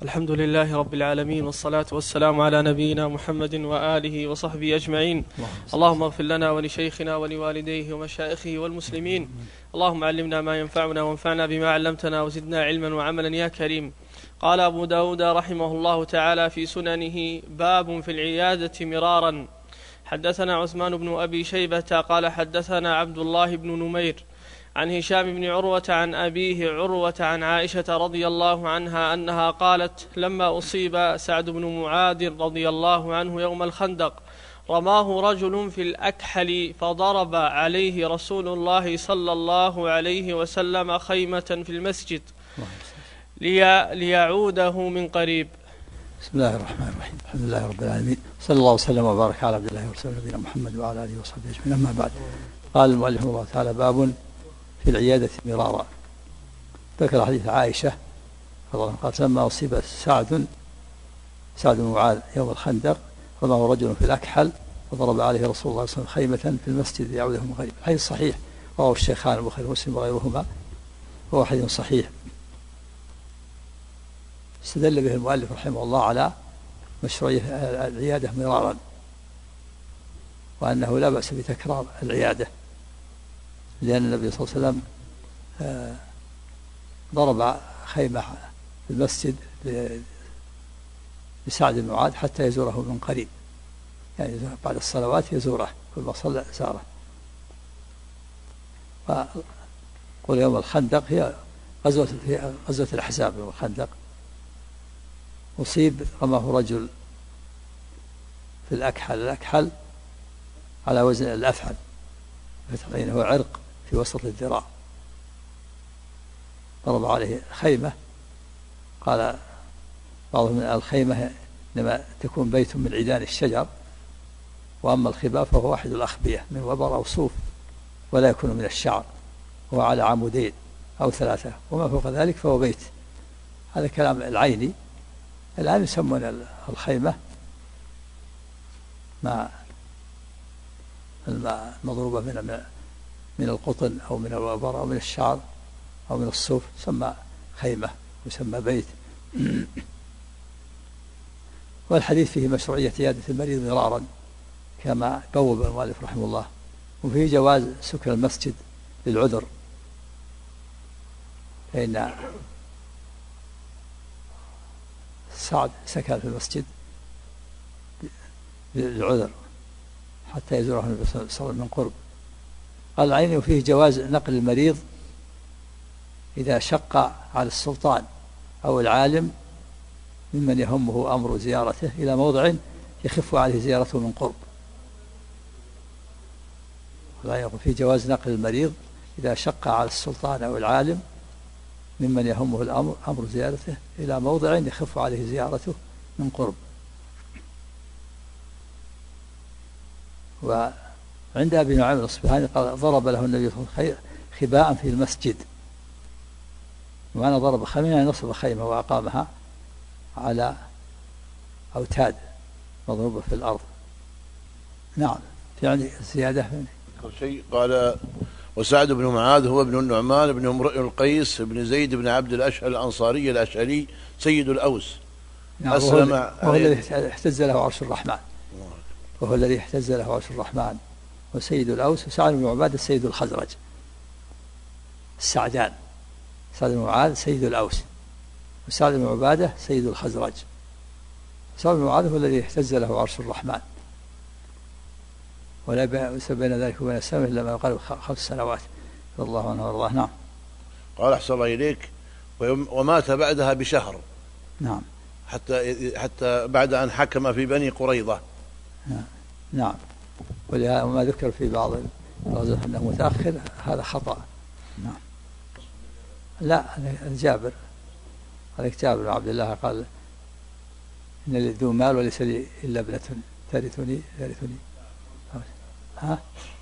الحمد لله رب العالمين، والصلاة والسلام على نبينا محمد وآله وصحبه أجمعين. اللهم اغفر لنا ولشيخنا ولوالديه ومشائخه والمسلمين. اللهم علمنا ما ينفعنا وانفعنا بما علمتنا وزدنا علما وعملا يا كريم. قال أبو داود رحمه الله تعالى في سننه: باب في العيادة مرارا. حدثنا عثمان بن أبي شيبة قال حدثنا عبد الله بن نمير عن هشام بن عروة عن أبيه عروة عن عائشة رضي الله عنها أنها قالت: لما أصيب سعد بن معاذ رضي الله عنه يوم الخندق رماه رجل في الأكحل فضرب عليه رسول الله صلى الله عليه وسلم خيمة في المسجد ليعوده من قريب. بسم الله الرحمن الرحيم. الحمد لله رب العالمين، صلى الله وسلم وبارك على عبد الله ورسوله نبينا محمد وعلى آله وصحبه أجمعين. أما بعد، قال المؤلف الله تعالى: باب في العيادة مرارا. ذكر حديث عائشة قالت: لما أصيب سعد بن معاذ يوم الخندق رماه رجل في الأكحل وضرب عليه رسول الله صلى الله عليه وسلم خيمة في المسجد ليعوده من قريب. الحديث صحيح، رواه الشيخان البخاري ومسلم وغيرهما، وهو حديث صحيح. استدل به المؤلف رحمه الله على مشروعية العيادة مرارا، وأنه لا بأس بتكرار العيادة، لأن النبي صلى الله عليه وسلم ضرب خيمة في المسجد لسعد بن معاذ حتى يزوره من قريب، يعني بعد الصلوات يزوره، كل ما صلى زاره. وقل يوم الخندق هي غزوة الأحزاب. يوم الخندق أصيب رماه رجل في الأكحل على وزن الأفعل، هو عرق في وسط الذراع، ضرب عليه خيمة. قال بعضهم: الخيمة إنما تكون بيت من عيدان الشجر، وأما الخباء فهو واحد الأخبية من وبر أو صوف، ولا يكون من الشعر، هو على عمودين أو ثلاثة، وما فوق ذلك فهو بيت. هذا كلام العيني. الآن يسمون الخيمة مع المضروبة من القطن أو من الوبر أو من الشعر أو من الصوف، تسمى خيمة ويسمى بيت. والحديث فيه مشروعية عيادة المريض مرارا كما بوب المؤلف رحمه الله، وفيه جواز سكن المسجد للعذر، فإن سعد سكن في المسجد للعذر حتى يزوره النبي صلى الله عليه وسلم من قرب. قال العيني: وفيه جواز نقل المريض إذا شق على السلطان أو العالم ممن يهمه أمر زيارته إلى موضع يخف عليه زيارته من قرب. وفيه جواز نقل المريض إذا شق على السلطان أو العالم ممن يهمه أمر زيارته إلى موضع يخف عليه زيارته من قرب. وعند أبي نعيم الأصبهاني قال: ضرب له النبي صلى الله عليه وسلم خباء في المسجد. وأنا ضرب خيمة، نصب خيمة وأقامها على أوتاد مضروبة في الأرض. نعم، في يعني زيادة شيء. قال: وسعد بن معاذ هو ابن النعمان بن امرئ القيس بن زيد بن عبد الأشهل الأنصاري الأشهلي سيد الأوس. نعم، وهو الذي اهتز له عرش الرحمن، وهو الذي اهتز له عرش الرحمن، وسيد الأوس. وسعد بن عبادة سيد الخزرج، السعدان. سعد بن معاذ سيد الأوس، وسعد بن عبادة سيد الخزرج. سعد بن معاذ هو الذي اهتز له عرش الرحمن، ولا بين ذلك وبين السماء إلا ما يقارب 5 سنوات، رضي الله عنه وارضاه. نعم. قال: أحسن الله إليك: ومات بعدها بشهر. نعم، حتى بعد أن حكم في بني قريظة. نعم. وما ذكر في بعض الرجل أنه متأخر، هذا خطأ. نعم. لا، جابر بن عبد الله قال: إن لي ذو مال وليس لي إلا ابنة ترثني. ها؟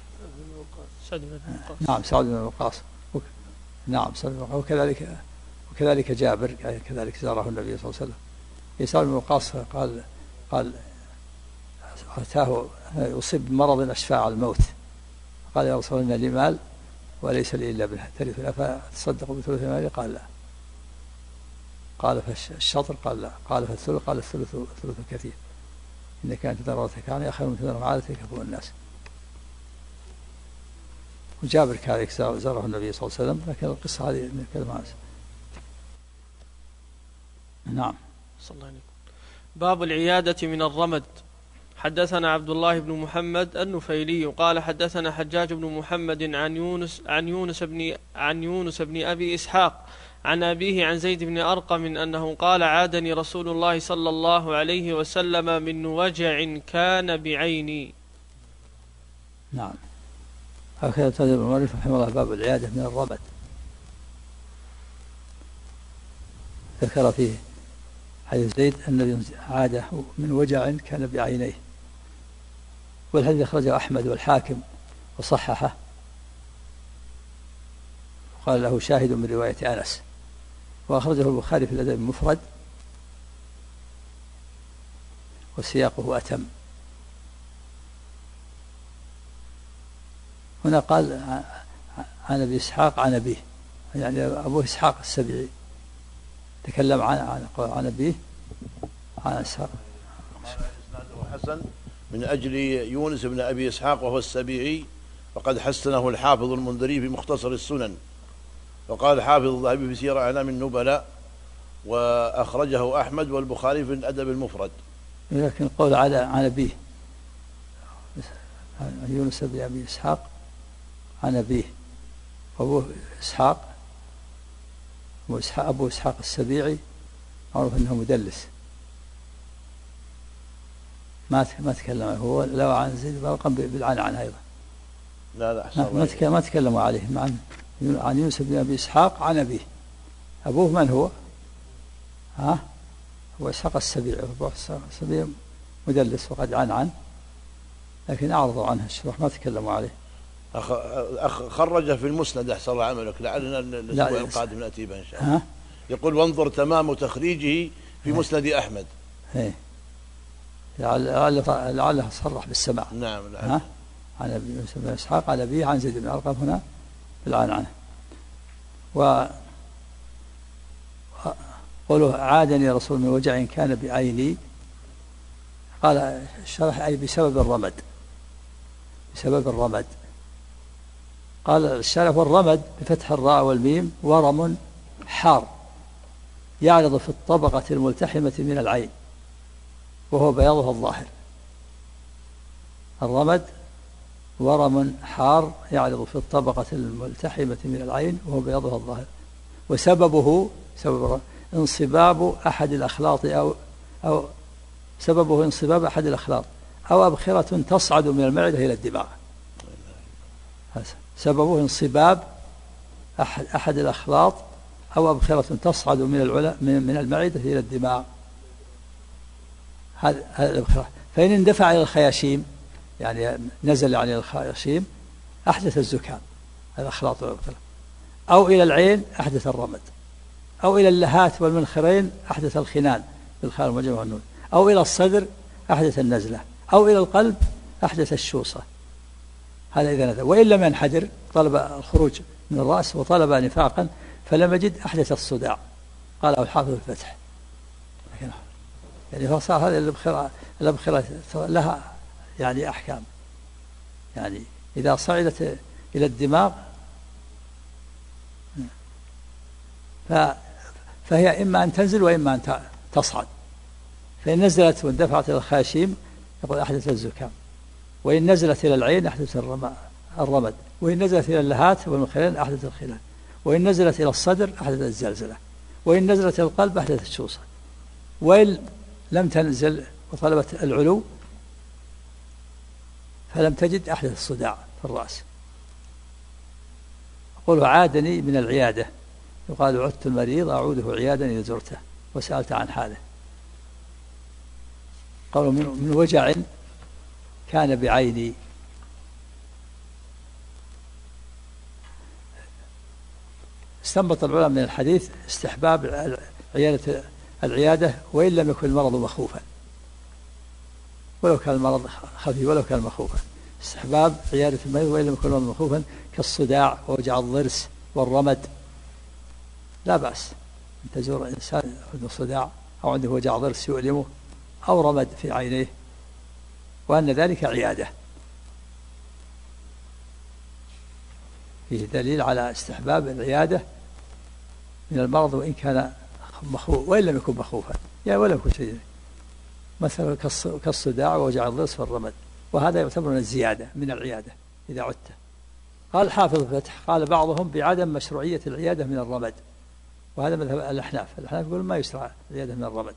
نعم، سعد بن وقاص. نعم، سعد بن وقاص. وكذلك جابر، كذلك زاره النبي صلى الله عليه وسلم. سعد بن وقاص قال أتاه يصيب بمرض أشفاع الموت، قال: يا رسول الله، إن لي مال وليس لي إلا ابنة ترثني، فتصدق بثلث مالي؟ قال: لا. قال فالشطر قال لا، قال فالثلث قال الثلث كثير، إن كانت ضرورتك يعني خير من تذر عادتك يكفو الناس. وجابر كذلك زاره النبي صلى الله عليه وسلم، لكن القصة هذه نتكلم عنها. نعم. صلى الله عليه وسلم. باب العيادة من الرمد. حدثنا عبد الله بن محمد النفيلي قال حدثنا حجاج بن محمد عن يونس بن أبي إسحاق عن أبيه عن زيد بن أرقم أنه قال عادني رسول الله صلى الله عليه وسلم من وجع كان بعيني. نعم. هكذا تدل المؤلف رحمه الله باب العيادة من الرمد. ذكر فيه حديث زيد أنه عاده من وجع كان بعينيه، والحديث أخرجه أحمد والحاكم وصححه، وقال له شاهد من رواية أنس، وأخرجه البخاري في الأدب المفرد وسياقه أتم. هنا قال عن أبي إسحاق عن أبيه، يعني أبو إسحاق السبيعي تكلم عن أبيه عن إسحاق. حسن من أجل يونس بن أبي إسحاق وهو السبيعي، وقد حسنه الحافظ المنذري في مختصر السنن، وقال الحافظ الذهبي في سير أعلام النبلاء، وأخرجه أحمد والبخاري في الأدب المفرد. لكن قول عن أبيه يونس بن أبي إسحاق عن أبيه، أبو إسحاق أبو إسحاق السبيعي معروف أنه مدلس، ما تكلم هو لو عن زيد بن أرقم بالعنعن أيضا. لا ما تكلموا عليه عن يونس بن أبي إسحاق عن أبيه. أبوه من هو؟ هو إسحاق السبيعي، أبو إسحاق السبيعي مدلس وقد عنعن، لكن أعرضوا عنه الشروح ما تكلموا عليه. خرج في المسند أحسن الله عملك، لعلنا الأسبوع القادم نأتي به إن شاء الله. يقول وانظر تمام تخريجه في مسند أحمد. لعله صرح بالسماع. نعم. عن ابي يونس بن اسحاق عن ابيه عن زيد بن ارقم هنا بالعنعنه. قوله عادني رسول من وجع كان بعيني، قال الشرح أي بسبب الرمد، بسبب الرمد. قال الشرح والرمد بفتح الراء والميم ورم حار يعرض في الطبقة الملتحمة من العين وهو بياضها الظاهر. الرمد ورم حار يعرض في الطبقة الملتحمة من العين وهو بياضها الظاهر، وسببه انصباب أحد الأخلاط أو سببه انصباب أحد الأخلاط أو أبخرة تصعد من المعدة إلى الدماغ. سببه انصباب أحد الأخلاط أو أبخرة تصعد من المعدة إلى الدماغ. هذا الأبخرة، فإن اندفع إلى الخياشيم يعني نزل عن الخياشيم أحدث الزكام، الأخلاط والأبخرة، أو إلى العين أحدث الرمد، أو إلى اللهات والمنخرين أحدث الخنان بالخاء المعجمة والنون، أو إلى الصدر أحدث النزلة، أو إلى القلب أحدث الشوصة. هذا إذا نزل. وإن لم ينحدر طلب الخروج من الرأس وطلب نفاقا فلم يجد أحدث الصداع، قاله الحافظ الفتح. يعني فصار هذه الأبخرة لها يعني أحكام، يعني إذا صعدت إلى الدماغ فهي إما أن تنزل وإما أن تصعد. فإن نزلت واندفعت إلى الخاشيم يقول أحدث الزكام، وإن نزلت إلى العين أحدث الرمد، وإن نزلت إلى اللهات والمنخرين أحدث الخلال، وإن نزلت إلى الصدر أحدث الزلزلة، وإن نزلت إلى القلب أحدث الشوصة. وإن لم تنزل وطلبت العلو فلم تجد أحدث الصداع في الرأس. يقول عادني من العيادة، يقال عدت المريض أعوده عيادا إذا زرته وسألت عن حاله. قالوا من وجع كان بعيني. استنبط العلماء من الحديث استحباب العيادة وإن لم يكن المرض مخوفا، ولو كان المرض خفيف ولو كان مخوفا. استحباب عيادة المريض وإن لم يكن المرض مخوفا كالصداع ووجع الضرس والرمد لا بأس، أن تزور إنسان عنده صداع أو عنده وجع ضرس يؤلمه أو رمد في عينيه، وأن ذلك عيادة. فيه دليل على استحباب العيادة من المرض وإن كان مخوف وإن لم يكن مخوفا، يعني ولا يكون شيء، مثلا كالصداع ووجع الضرس والرمد، وهذا يعتبر من الزيادة من العيادة إذا عدت. قال الحافظ في الفتح قال بعضهم بعدم مشروعية العيادة من الرمد، وهذا مذهب الأحناف يقولون ما يشرع العيادة من الرمد.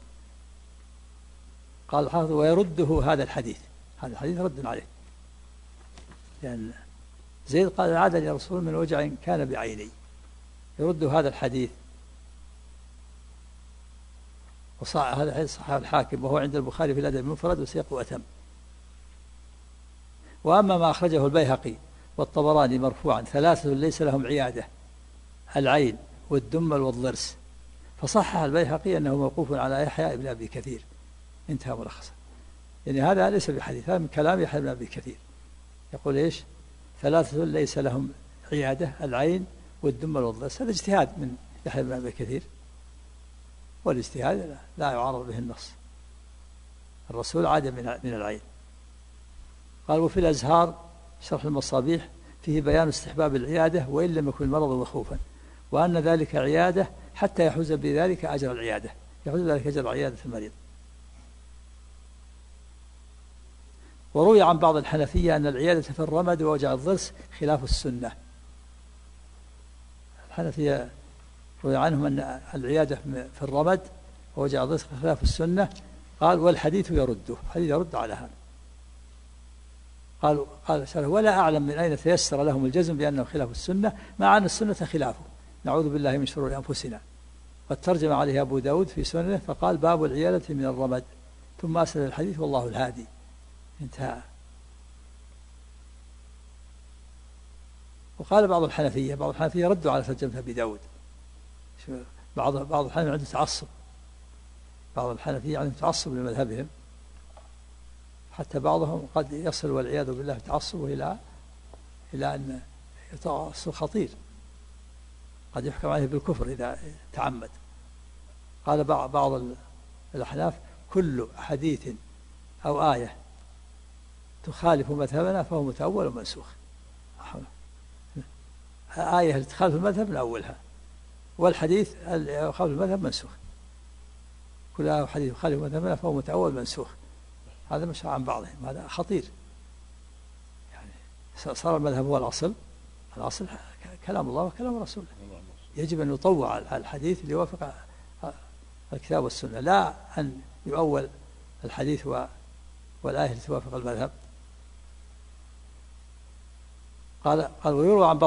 قال الحافظ ويرده هذا الحديث رد عليه، لأن زيد قال عادني رسول من وجع كان بعيني، يرد هذا الحديث. هذا الحديث صححه الحاكم وهو عند البخاري في الأدب المفرد وسياق وأتم. وأما ما أخرجه البيهقي والطبراني مرفوعا 3 ليس لهم عيادة: العين والدمل والضرس، فصحح البيهقي أنه موقوف على يحيى بن أبي كثير، انتهى ملخصا. يعني هذا ليس بحديث، هذا من كلام يحيى بن أبي كثير، يقول إيش؟ 3 ليس لهم عيادة: العين والدمل والضرس. هذا اجتهاد من يحيى بن أبي كثير، والاجتهاد لا يعارض به النص، الرسول عاد من العين. قال وفي الأزهار شرح المصابيح فيه بيان استحباب العيادة وإن لم يكن المرض مخوفا، وأن ذلك عيادة حتى يحوز بذلك أجر العيادة، يحوز ذلك أجر عيادة المريض. وروي عن بعض الحنفية أن العيادة في الرمد ووجع الضرس خلاف السنة. الحنفية روي عنهم أن العيادة في الرمد ووجع الضرس خلاف السنة. قال والحديث يرده، الحديث يرد على هذا. قال ولا أعلم من أين تيسر لهم الجزم بأنه خلاف السنة، مع أن السنة خلافه، نعوذ بالله من شرور أنفسنا. قد ترجم عليه أبو داود في سننه فقال باب العيادة من الرمد، ثم أسند الحديث والله الهادي، انتهى. وقال بعض الحنفية ردوا على ترجمة أبي داود. بعض الحنفية عنده تعصب، بعض الحنفية عنده تعصب لمذهبهم، حتى بعضهم قد يصل والعياذ بالله تعصبه إلى أن يتعصب خطير، قد يحكم عليه بالكفر إذا تعمد. قال بعض الأحناف كل حديث أو آية تخالف مذهبنا فهو متأول ومنسوخ. آية تخالف المذهب نأولها، والحديث يخالف المذهب منسوخ. كل حديث يخالف مذهبنا فهو متأول منسوخ. هذا مش عن بعضهم، هذا خطير. يعني صار المذهب هو الأصل كلام الله وكلام رسوله، يجب أن يطوع الحديث ليوافق الكتاب والسنة، لا أن يؤول الحديث والآية لتوافق المذهب. قال ويروى عن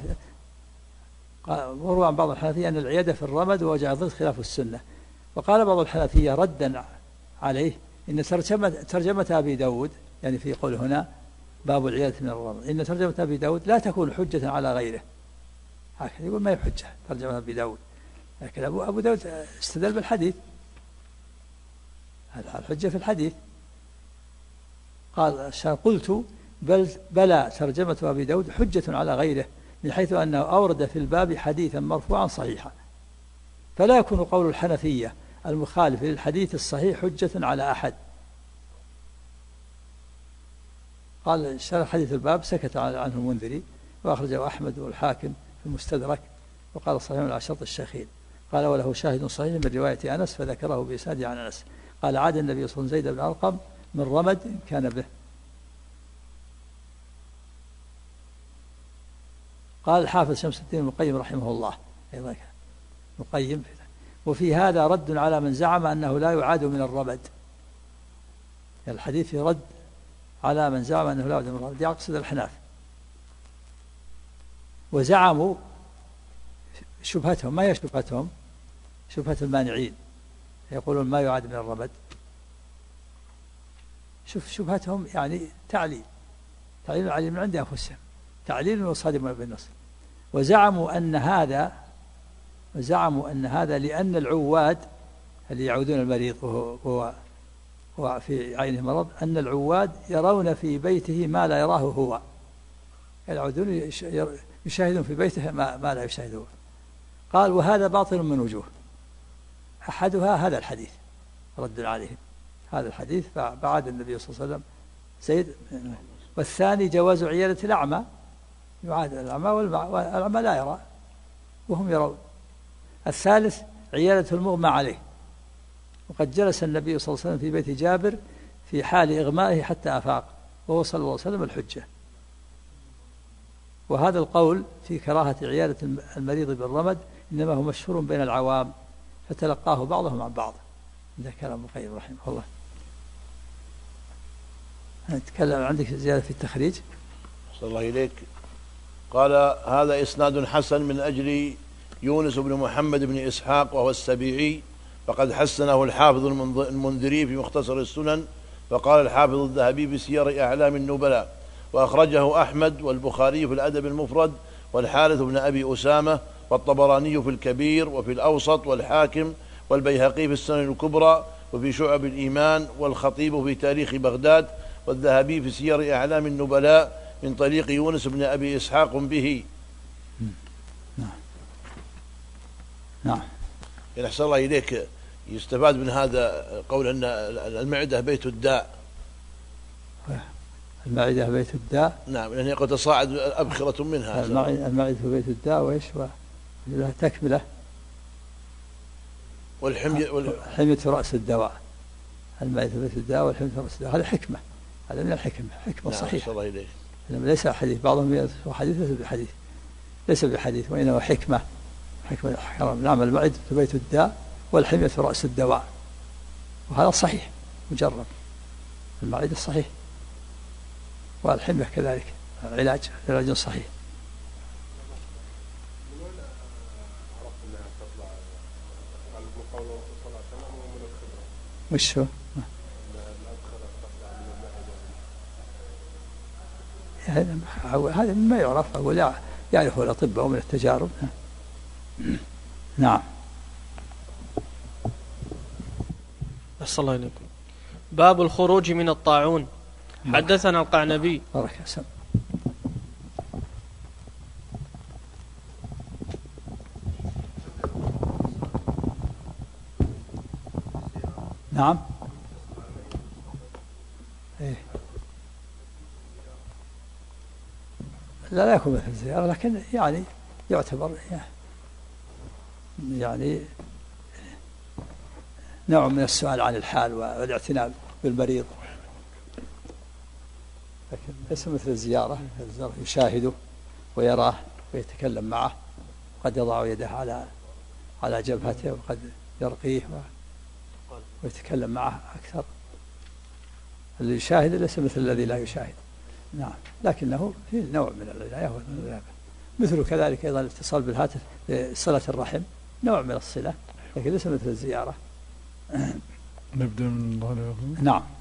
بعض الحنفية أن العيادة في الرمد ووجع الضرس خلاف السنة. وقال بعض الحنفية ردا عليه إن ترجمة أبي داود، يعني في قول هنا باب العيادة من الرمد، إن ترجمة أبي داود لا تكون حجة على غيره، هكذا يقول ما هي حجة ترجمة أبي داود، لكن أبو داود استدل بالحديث، الحجة في الحديث. قال قلت بلى ترجمة أبي داود حجة على غيره، من حيث أنه أورد في الباب حديثا مرفوعا صحيحا، فلا يكون قول الحنفية المخالف للحديث الصحيح حجة على أحد. قال شرح حديث الباب سكت عنه المنذري، وأخرجه أحمد والحاكم في المستدرك، وقال صحيح على شرط الشيخين. قال وله شاهد صحيح من رواية أنس فذكره بإسناد عن أنس قال عاد النبي صلى الله عليه وسلم زيد بن أرقم من رمد كان به. قال الحافظ شمس الدين المقيم رحمه الله أيضا مقيم، وفي هذا رد على من زعم أنه لا يعاد من الرمد. الحديث رد على من زعم أنه لا يعاد من الرمد، يقصد الحناف، وزعموا شبهتهم، ما هي شبهتهم؟ شبهة المانعين، يقولون ما يعاد من الرمد. شبهتهم يعني تعليل العليم من عند أنفسهم، تعليل وصادم بالنص. وزعموا أن هذا لأن العواد اللي يعودون المريض وهو في عينه مرض، أن العواد يرون في بيته ما لا يراه هو، يعودون يشاهدون في بيته ما لا يشاهده. قال وهذا باطل من وجوه، أحدها هذا الحديث رد عليهم، هذا الحديث فبعد النبي صلى الله عليه وسلم زيد. والثاني جواز عيادة الأعمى، يعاد الأعمى والأعمى لا يرى وهم يرون. الثالث عيادة المغمى عليه، وقد جلس النبي صلى الله عليه وسلم في بيت جابر في حال إغمائه حتى أفاق وهو صلى الله عليه وسلم الحجة. وهذا القول في كراهة عيادة المريض بالرمد إنما هو مشهور بين العوام فتلقاه بعضهم عن بعض. هذا كلام ابن القيم رحمه الله. نتكلم عندك زيادة في التخريج. صلى الله إليك. قال هذا إسناد حسن من أجل يونس بن محمد بن إسحاق وهو السبيعي، فقد حسنه الحافظ المنذري في مختصر السنن، فقال الحافظ الذهبي بسير أعلام النبلاء، وأخرجه أحمد والبخاري في الأدب المفرد والحارث بن أبي أسامة والطبراني في الكبير وفي الأوسط والحاكم والبيهقي في السنن الكبرى وفي شعب الإيمان والخطيب في تاريخ بغداد والذهبي في سير أعلام النبلاء من طريق يونس بن أبي إسحاق به. نعم. أحسن الله إليك. يستفاد من هذا قول أن المعدة بيت الداء. المعدة بيت الداء. نعم، لأن قد تصاعد أبخرة منها. المعدة بيت الداء وإيش لها تكملة. والحمية رأس الدواء. المعدة بيت الداء والحمية رأس الدواء، هذا حكمة، هذا من الحكمة، حكمة نعم صحيحة. الله إليك. ليس حديث، بعضهم يذكر حديث ليس بحديث وإنما حكمة. نعم، المعدة بيت الداء والحمية رأس الدواء، وهذا صحيح مجرب. المعدة صحيح والحمية كذلك علاج صحيح. وش هو؟ هذا ما يعرف، ولا يعرفه الأطباء من التجارب. نعم. أحسن الله إليكم. باب الخروج من الطاعون. حدثنا القعنبي. بارك الله. نعم. إيه. لا يكون مثل الزيارة، لكن يعني يعتبر يعني نوع من السؤال عن الحال والاعتناء بالمريض، لكن ليس مثل الزيارة. الزيارة يشاهده ويراه ويتكلم معه، قد يضع يده على جبهته وقد يرقيه ويتكلم معه أكثر. اللي يشاهد ليس مثل الذي لا يشاهد. نعم، لكنه في نوع من العناية والملابة. مثل كذلك أيضا الاتصال بالهاتف لصلة الرحم، نوع من الصلة، لكن ليس مثل الزيارة. نبدأ من الله. نعم.